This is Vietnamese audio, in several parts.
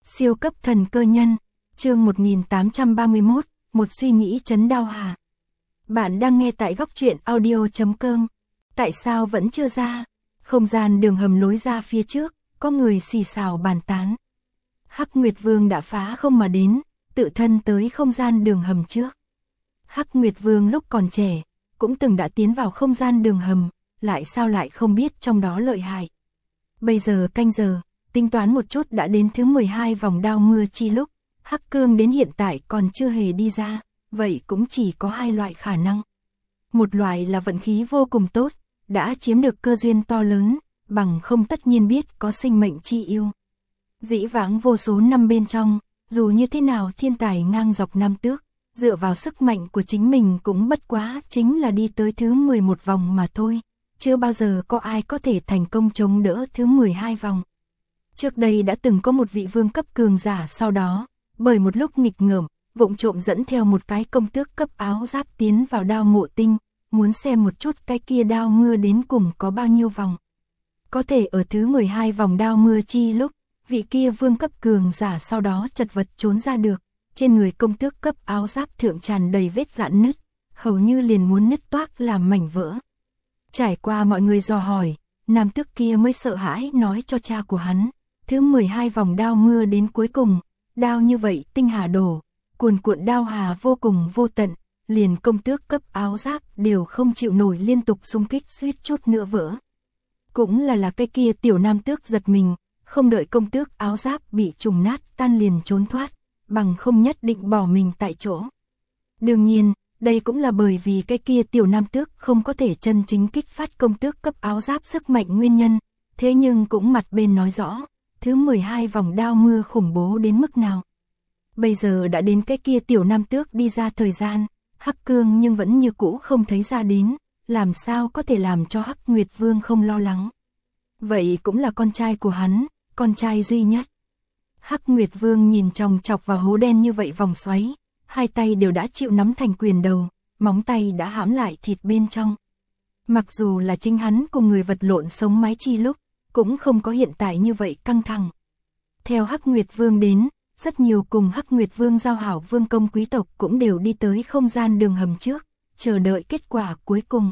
Siêu cấp thần cơ nhân, chương 1831, một suy nghĩ chấn đau hà. Bạn đang nghe tại góc truyện audio.com. Tại sao vẫn chưa ra? Không gian đường hầm lối ra phía trước, có người xì xào bàn tán. Hắc Nguyệt Vương đã phá không mà đến, tự thân tới không gian đường hầm trước. Hắc Nguyệt Vương lúc còn trẻ, cũng từng đã tiến vào không gian đường hầm, lại sao lại không biết trong đó lợi hại. Bây giờ canh giờ, tính toán một chút đã đến thứ 12 vòng đao mưa chi lúc, Hắc Cương đến hiện tại còn chưa hề đi ra, vậy cũng chỉ có hai loại khả năng. Một loại là vận khí vô cùng tốt, đã chiếm được cơ duyên to lớn, bằng không tất nhiên biết có sinh mệnh chi yêu. Dĩ vãng vô số năm bên trong, dù như thế nào thiên tài ngang dọc năm tước, dựa vào sức mạnh của chính mình cũng bất quá chính là đi tới thứ 11 vòng mà thôi, chưa bao giờ có ai có thể thành công chống đỡ thứ 12 vòng. Trước đây đã từng có một vị vương cấp cường giả sau đó, bởi một lúc nghịch ngợm, vụng trộm dẫn theo một cái công tước cấp áo giáp tiến vào đao mộ tinh, muốn xem một chút cái kia đao mưa đến cùng có bao nhiêu vòng. Có thể ở thứ 12 vòng đao mưa chi lúc, vị kia vương cấp cường giả sau đó chật vật trốn ra được, trên người công tước cấp áo giáp thượng tràn đầy vết rạn nứt, hầu như liền muốn nứt toác làm mảnh vỡ. Trải qua mọi người dò hỏi, nam tước kia mới sợ hãi nói cho cha của hắn, thứ 12 vòng đao mưa đến cuối cùng, đao như vậy tinh hà đổ, cuồn cuộn đao hà vô cùng vô tận, liền công tước cấp áo giáp đều không chịu nổi liên tục xung kích suýt chút nữa vỡ. Cũng là cái kia tiểu nam tước giật mình, không đợi công tước áo giáp bị trùng nát tan liền trốn thoát, bằng không nhất định bỏ mình tại chỗ. Đương nhiên, đây cũng là bởi vì cái kia tiểu nam tước không có thể chân chính kích phát công tước cấp áo giáp sức mạnh nguyên nhân, thế nhưng cũng mặt bên nói rõ, thứ 12 vòng đao mưa khủng bố đến mức nào. Bây giờ đã đến cái kia tiểu nam tước đi ra thời gian, Hắc Cương nhưng vẫn như cũ không thấy ra đến, làm sao có thể làm cho Hắc Nguyệt Vương không lo lắng. Vậy cũng là con trai của hắn, con trai duy nhất. Hắc Nguyệt Vương nhìn chòng chọc vào hố đen như vậy vòng xoáy, hai tay đều đã chịu nắm thành quyền đầu, móng tay đã hãm lại thịt bên trong. Mặc dù là chính hắn cùng người vật lộn sống mái chi lúc, cũng không có hiện tại như vậy căng thẳng. Theo Hắc Nguyệt Vương đến, rất nhiều cùng Hắc Nguyệt Vương giao hảo vương công quý tộc cũng đều đi tới không gian đường hầm trước, chờ đợi kết quả cuối cùng.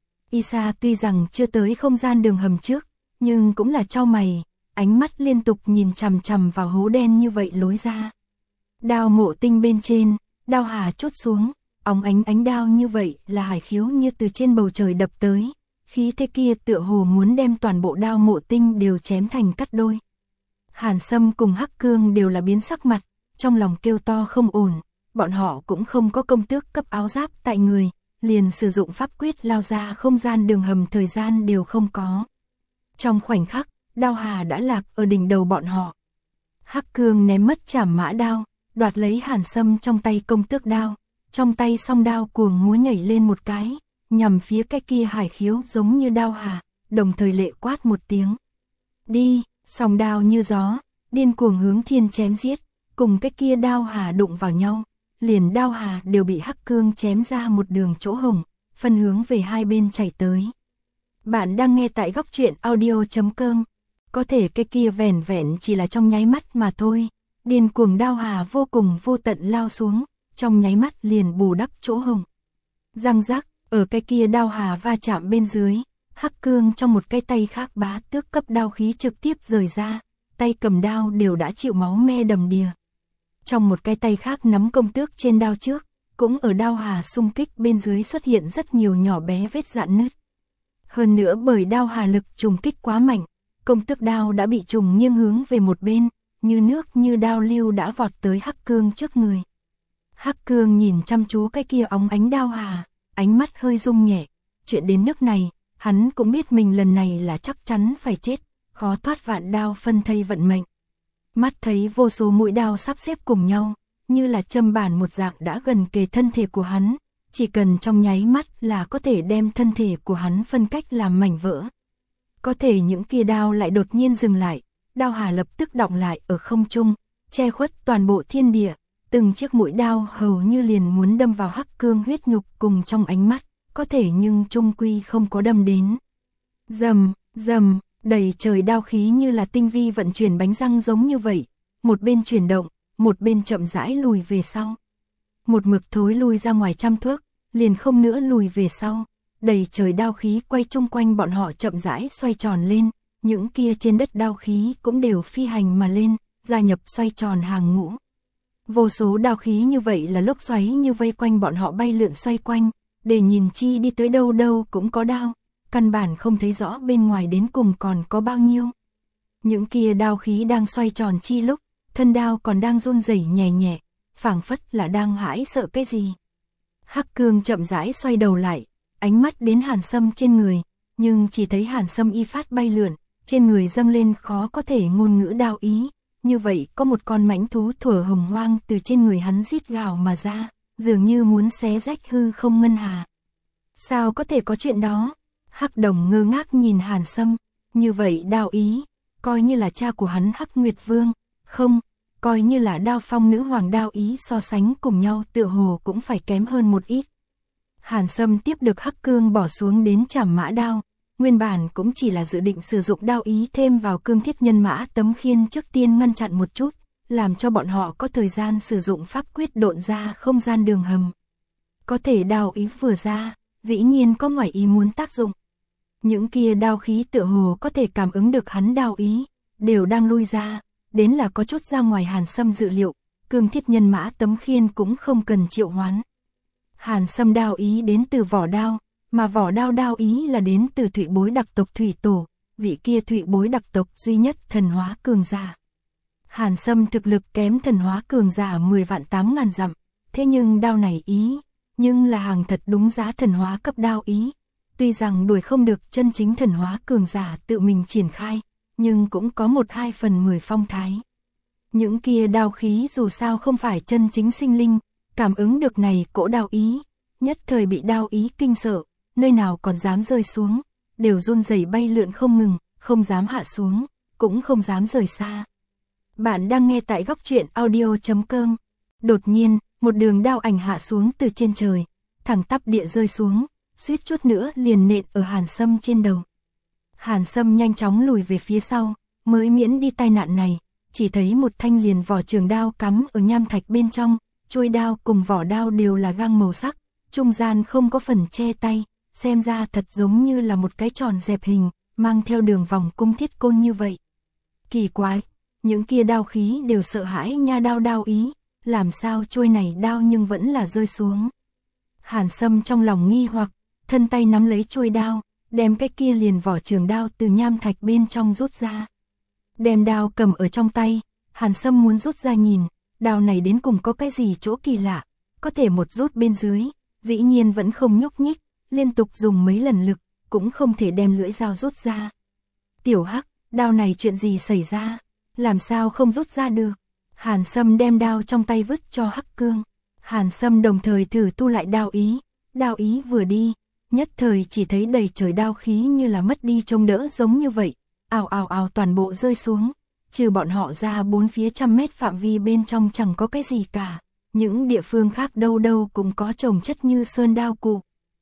Isa tuy rằng chưa tới không gian đường hầm trước, nhưng cũng là chau mày, ánh mắt liên tục nhìn chằm chằm vào hố đen như vậy lối ra. Đao mộ tinh bên trên, đao hà chốt xuống, óng ánh đao như vậy là hải khiếu như từ trên bầu trời đập tới, khí thế kia tựa hồ muốn đem toàn bộ đao mộ tinh đều chém thành cắt đôi. Hàn Sâm cùng Hắc Cương đều là biến sắc mặt, trong lòng kêu to không ổn, bọn họ cũng không có công tước cấp áo giáp tại người, liền sử dụng pháp quyết lao ra không gian đường hầm thời gian đều không có. Trong khoảnh khắc, đao hà đã lạc ở đỉnh đầu bọn họ. Hắc Cương ném mất trảm mã đao, đoạt lấy Hàn Sâm trong tay công tước đao, trong tay song đao cuồng múa nhảy lên một cái, nhằm phía cái kia hải khiếu giống như đao hà, đồng thời lệ quát một tiếng. Đi, song đao như gió, điên cuồng hướng thiên chém giết, cùng cái kia đao hà đụng vào nhau, liền đao hà đều bị Hắc Cương chém ra một đường chỗ hổng, phân hướng về hai bên chảy tới. Bạn đang nghe tại góc truyện audio.com. Có thể cái kia vẻn vẹn chỉ là trong nháy mắt mà thôi, điên cuồng đao hà vô cùng vô tận lao xuống, trong nháy mắt liền bù đắp chỗ hổng. Răng rắc, ở cái kia đao hà va chạm bên dưới, Hắc Cương trong một cái tay khác bá tước cấp đao khí trực tiếp rời ra, tay cầm đao đều đã chịu máu me đầm đìa. Trong một cái tay khác nắm công tước trên đao trước, cũng ở đao hà xung kích bên dưới xuất hiện rất nhiều nhỏ bé vết rạn nứt. Hơn nữa bởi đao hà lực trùng kích quá mạnh, công tước đao đã bị trùng nghiêng hướng về một bên, như nước như đao lưu đã vọt tới Hắc Cương trước người. Hắc Cương nhìn chăm chú cái kia óng ánh đao hà, ánh mắt hơi rung nhẹ, chuyện đến nước này, hắn cũng biết mình lần này là chắc chắn phải chết, khó thoát vạn đao phân thây vận mệnh. Mắt thấy vô số mũi đao sắp xếp cùng nhau, như là châm bản một dạng đã gần kề thân thể của hắn, chỉ cần trong nháy mắt là có thể đem thân thể của hắn phân cách làm mảnh vỡ. Có thể những kia đao lại đột nhiên dừng lại, đao hà lập tức đọng lại ở không trung, che khuất toàn bộ thiên địa, từng chiếc mũi đao hầu như liền muốn đâm vào Hắc Cương huyết nhục cùng trong ánh mắt, có thể nhưng chung quy không có đâm đến. Rầm, rầm, đầy trời đao khí như là tinh vi vận chuyển bánh răng giống như vậy, một bên chuyển động, một bên chậm rãi lùi về sau. Một mực thối lui ra ngoài trăm thước, liền không nữa lùi về sau, đầy trời đao khí quay chung quanh bọn họ chậm rãi xoay tròn lên, những kia trên đất đao khí cũng đều phi hành mà lên, gia nhập xoay tròn hàng ngũ. Vô số đao khí như vậy là lốc xoáy như vây quanh bọn họ bay lượn xoay quanh, để nhìn chi đi tới đâu đâu cũng có đao, căn bản không thấy rõ bên ngoài đến cùng còn có bao nhiêu. Những kia đao khí đang xoay tròn chi lúc, thân đao còn đang run rẩy nhẹ nhẹ, phảng phất là đang hãi sợ cái gì. Hắc Cương chậm rãi xoay đầu lại, ánh mắt đến Hàn Sâm trên người, nhưng chỉ thấy Hàn Sâm y phát bay lượn, trên người dâng lên khó có thể ngôn ngữ đao ý, như vậy có một con mãnh thú thuở hồng hoang từ trên người hắn rít gào mà ra, dường như muốn xé rách hư không ngân hà. Sao có thể có chuyện đó? Hắc Đồng ngơ ngác nhìn Hàn Sâm, như vậy đao ý, coi như là cha của hắn Hắc Nguyệt Vương, không, coi như là Đao Phong nữ hoàng đao ý so sánh cùng nhau tựa hồ cũng phải kém hơn một ít. Hàn Sâm tiếp được Hắc Cương bỏ xuống đến Trảm Mã Đao, nguyên bản cũng chỉ là dự định sử dụng đao ý thêm vào Cương Thiết Nhân Mã Tấm Khiên trước tiên ngăn chặn một chút, làm cho bọn họ có thời gian sử dụng pháp quyết độn ra không gian đường hầm. Có thể đao ý vừa ra, dĩ nhiên có ngoài ý muốn tác dụng. Những kia đao khí tựa hồ có thể cảm ứng được hắn đao ý, đều đang lui ra, đến là có chút ra ngoài Hàn Sâm dự liệu, Cương Thiết Nhân Mã Tấm Khiên cũng không cần triệu hoán. Hàn Sâm đao ý đến từ vỏ đao, mà vỏ đao đao ý là đến từ Thụy Bối đặc tộc Thủy Tổ, vị kia Thụy Bối đặc tộc duy nhất thần hóa cường giả. Hàn Sâm thực lực kém thần hóa cường giả 10 vạn 8 ngàn dặm, thế nhưng đao này ý, nhưng là hàng thật đúng giá thần hóa cấp đao ý. Tuy rằng đuổi không được chân chính thần hóa cường giả tự mình triển khai, nhưng cũng có 1/2/10 phong thái. Những kia đao khí dù sao không phải chân chính sinh linh, cảm ứng được này cỗ đao ý, nhất thời bị đao ý kinh sợ, nơi nào còn dám rơi xuống, đều run rẩy bay lượn không ngừng, không dám hạ xuống, cũng không dám rời xa. Bạn đang nghe tại góc truyện audio.com. Đột nhiên, một đường đao ảnh hạ xuống từ trên trời, thẳng tắp địa rơi xuống, suýt chút nữa liền nện ở Hàn Sâm trên đầu. Hàn Sâm nhanh chóng lùi về phía sau, mới miễn đi tai nạn này, chỉ thấy một thanh liền vỏ trường đao cắm ở nham thạch bên trong, chuôi đao cùng vỏ đao đều là gang màu sắc, trung gian không có phần che tay, xem ra thật giống như là một cái tròn dẹp hình, mang theo đường vòng cung thiết côn như vậy. Kỳ quái, những kia đao khí đều sợ hãi nha đao ý, làm sao chuôi này đao nhưng vẫn là rơi xuống. Hàn Sâm trong lòng nghi hoặc, thân tay nắm lấy chuôi đao, đem cái kia liền vỏ trường đao từ nham thạch bên trong rút ra. Đem đao cầm ở trong tay, Hàn Sâm muốn rút ra nhìn, đao này đến cùng có cái gì chỗ kỳ lạ, có thể một rút bên dưới, dĩ nhiên vẫn không nhúc nhích, liên tục dùng mấy lần lực, cũng không thể đem lưỡi dao rút ra. Tiểu Hắc, đao này chuyện gì xảy ra, làm sao không rút ra được? Hàn Sâm đem đao trong tay vứt cho Hắc Cương. Hàn Sâm đồng thời thử tu lại đao ý vừa đi, nhất thời chỉ thấy đầy trời đao khí như là mất đi trông đỡ giống như vậy, ào ào ào toàn bộ rơi xuống, trừ bọn họ ra 4 phía trăm mét phạm vi bên trong chẳng có cái gì cả, những địa phương khác đâu đâu cũng có chồng chất như sơn đao cụ.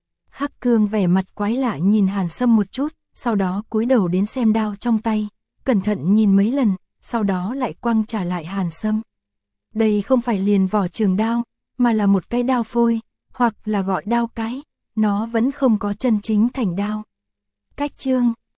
Hắc Cương vẻ mặt quái lạ nhìn Hàn Sâm một chút, sau đó cúi đầu đến xem đao trong tay, cẩn thận nhìn mấy lần, sau đó lại quăng trả lại Hàn Sâm. Đây không phải liền vỏ trường đao, mà là một cái đao phôi, hoặc là gọi đao cái, nó vẫn không có chân chính thành đao. Cách chương